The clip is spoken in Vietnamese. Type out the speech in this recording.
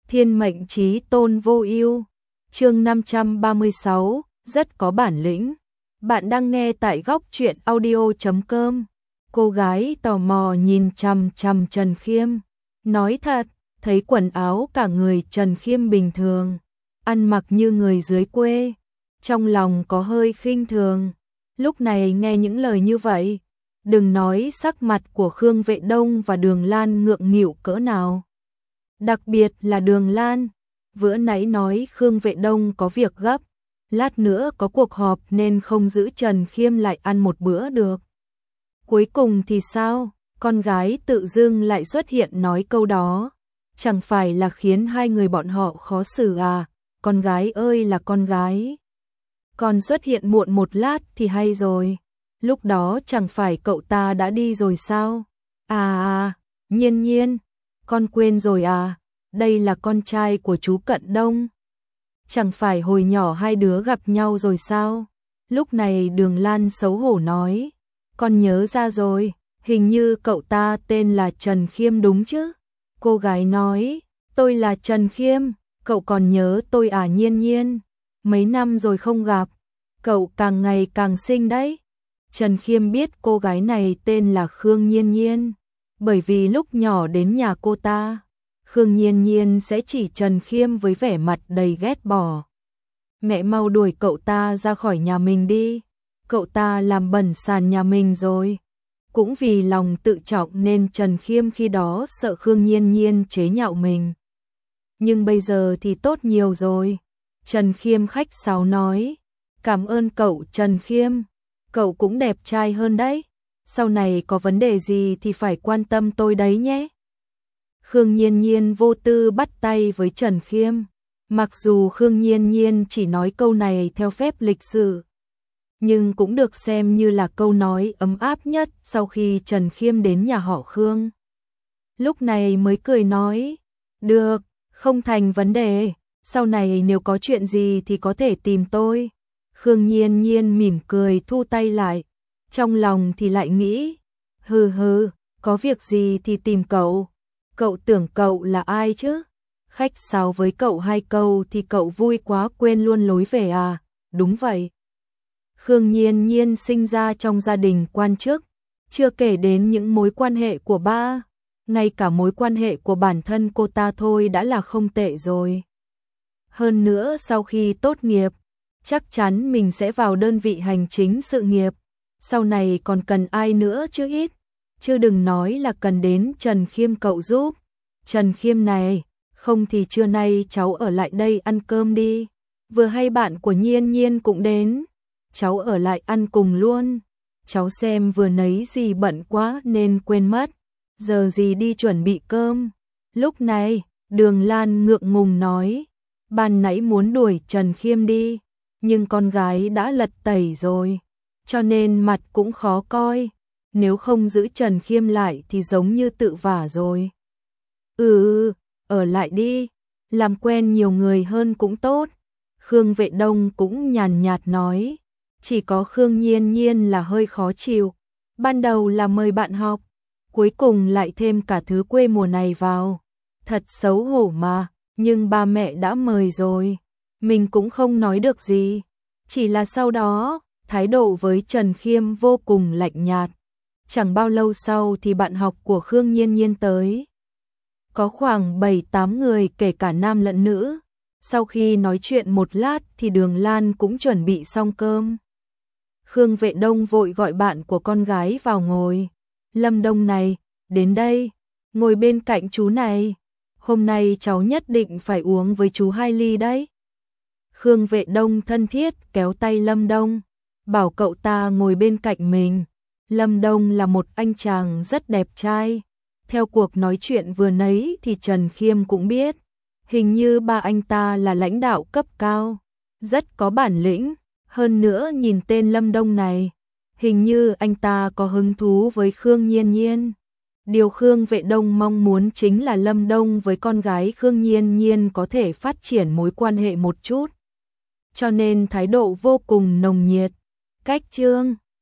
Thiên mệnh chí tôn vô ưu. Chương 536, rất có bản lĩnh. Bạn đang nghe tại góc truyện audio.com. Cô gái tò mò nhìn chằm chằm Trần Khiêm. Nói thật, thấy quần áo cả người Trần Khiêm bình thường, ăn mặc như người dưới quê, trong lòng có hơi khinh thường. Lúc này nghe những lời như vậy, đừng nói sắc mặt của Khương Vệ Đông và Đường Lan ngượng nghịu cỡ nào. Đặc biệt là Đường Lan, vừa nãy nói Khương Vệ Đông có việc gấp, lát nữa có cuộc họp nên không giữ Trần Khiêm lại ăn một bữa được. Cuối cùng thì sao? Con gái tự dưng lại xuất hiện nói câu đó, chẳng phải là khiến hai người bọn họ khó xử à? Con gái ơi là con gái, còn xuất hiện muộn một lát thì hay rồi, lúc đó chẳng phải cậu ta đã đi rồi sao? Nhiên Nhiên, con quên rồi à, đây là con trai của chú Cận Đông. Chẳng phải hồi nhỏ hai đứa gặp nhau rồi sao? Lúc này Đường Lan xấu hổ nói, con nhớ ra rồi, hình như cậu ta tên là Trần Khiêm đúng chứ? Cô gái nói, tôi là Trần Khiêm, cậu còn nhớ tôi à Nhiên Nhiên? Mấy năm rồi không gặp, cậu càng ngày càng xinh đấy. Trần Khiêm biết cô gái này tên là Khương Nhiên Nhiên, bởi vì lúc nhỏ đến nhà cô ta, Khương Nhiên Nhiên sẽ chỉ Trần Khiêm với vẻ mặt đầy ghét bỏ. Mẹ mau đuổi cậu ta ra khỏi nhà mình đi, cậu ta làm bẩn sàn nhà mình rồi. Cũng vì lòng tự trọng nên Trần Khiêm khi đó sợ Khương Nhiên Nhiên chế nhạo mình. Nhưng bây giờ thì tốt nhiều rồi. Trần Khiêm khách sáo nói, cảm ơn cậu Trần Khiêm, cậu cũng đẹp trai hơn đấy. Sau này có vấn đề gì thì phải quan tâm tôi đấy nhé. Khương Nhiên Nhiên vô tư bắt tay với Trần Khiêm. Mặc dù Khương Nhiên Nhiên chỉ nói câu này theo phép lịch sự, nhưng cũng được xem như là câu nói ấm áp nhất sau khi Trần Khiêm đến nhà họ Khương. Lúc này mới cười nói, được, không thành vấn đề, sau này nếu có chuyện gì thì có thể tìm tôi. Khương Nhiên Nhiên mỉm cười thu tay lại, trong lòng thì lại nghĩ, hừ, có việc gì thì tìm cậu. Cậu tưởng cậu là ai chứ? Khách sáo với cậu hai câu thì cậu vui quá quên luôn lối về à? Đúng vậy. Khương Nhiên Nhiên sinh ra trong gia đình quan chức, chưa kể đến những mối quan hệ của ba, ngay cả mối quan hệ của bản thân cô ta thôi đã là không tệ rồi. Hơn nữa sau khi tốt nghiệp, chắc chắn mình sẽ vào đơn vị hành chính sự nghiệp, sau này còn cần ai nữa chứ ít, chứ đừng nói là cần đến Trần Khiêm cậu giúp. Trần Khiêm này, không thì trưa nay cháu ở lại đây ăn cơm đi, vừa hay bạn của Nhiên Nhiên cũng đến, cháu ở lại ăn cùng luôn. Cháu xem vừa nấy gì bận quá nên quên mất, giờ gì đi chuẩn bị cơm. Lúc này, Đường Lan ngượng ngùng nói, ban nãy muốn đuổi Trần Khiêm đi, nhưng con gái đã lật tẩy rồi, cho nên mặt cũng khó coi, nếu không giữ Trần Khiêm lại thì giống như tự vả rồi. Ở lại đi, làm quen nhiều người hơn cũng tốt. Khương Vệ Đông cũng nhàn nhạt nói, chỉ có Khương Nhiên Nhiên là hơi khó chịu, ban đầu là mời bạn học, cuối cùng lại thêm cả thứ quê mùa này vào, thật xấu hổ mà, nhưng ba mẹ đã mời rồi, mình cũng không nói được gì, chỉ là sau đó, thái độ với Trần Khiêm vô cùng lạnh nhạt. Chẳng bao lâu sau thì bạn học của Khương Nhiên Nhiên tới. Có khoảng 7-8 người kể cả nam lẫn nữ. Sau khi nói chuyện một lát thì Đường Lan cũng chuẩn bị xong cơm. Khương Vệ Đông vội gọi bạn của con gái vào ngồi. Lâm Đông này, đến đây, ngồi bên cạnh chú này. Hôm nay cháu nhất định phải uống với chú 2 ly đấy. Khương Vệ Đông thân thiết kéo tay Lâm Đông, bảo cậu ta ngồi bên cạnh mình. Lâm Đông là một anh chàng rất đẹp trai. Theo cuộc nói chuyện vừa nãy thì Trần Khiêm cũng biết, hình như ba anh ta là lãnh đạo cấp cao, rất có bản lĩnh, hơn nữa nhìn tên Lâm Đông này, hình như anh ta có hứng thú với Khương Nhiên Nhiên. Điều Khương Vệ Đông mong muốn chính là Lâm Đông với con gái Khương Nhiên Nhiên có thể phát triển mối quan hệ một chút, cho nên thái độ vô cùng nồng nhiệt. Cách chương